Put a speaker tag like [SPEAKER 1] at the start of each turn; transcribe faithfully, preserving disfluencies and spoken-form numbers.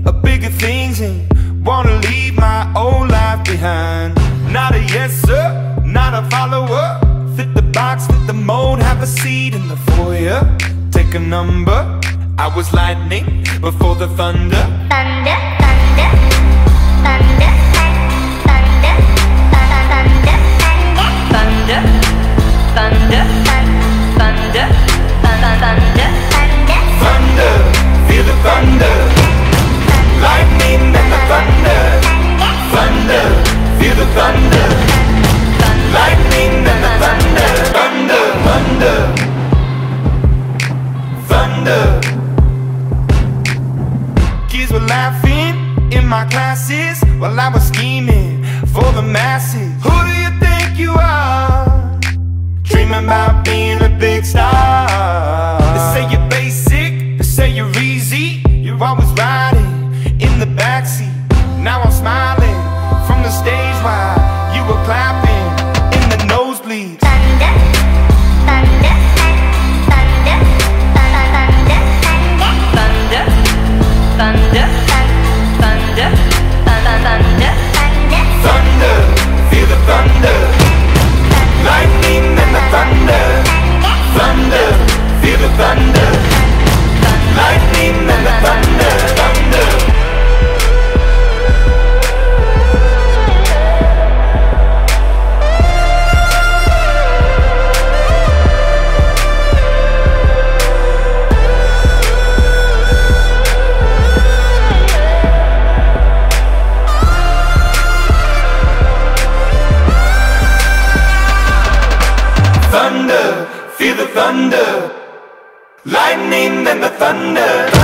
[SPEAKER 1] of bigger things and wanna leave my old life behind. Not a yes sir, not a follower. Fit the box, fit the mold, have a seat in the foyer. Take a number. I was lightning before the thunder.
[SPEAKER 2] Thunder, thunder, thunder, thunder, thunder, thunder, thunder, thunder, thunder, thunder,
[SPEAKER 1] thunder, feel the thunder. Lightning and the thunder. Thunder, feel the thunder. Lightning and the thunder. Thunder, thunder, thunder. Kids were laughing in my classes while I was scheming for the masses. Who do you think you are? Dreaming about being a big star. They say you're basic, they say you're easy. You're always riding in the backseat. Now I'm smiling from the stage while you were clapping in the nosebleeds.
[SPEAKER 2] thunder, thunder, thunder, thunder, thunder, thunder, thunder, thunder,
[SPEAKER 1] thunder, feel the thunder. Lightning and the thunder. Thunder, feel the thunder. Lightning and the thunder. Thunder. Thunder, feel the thunder. Lightning and the thunder.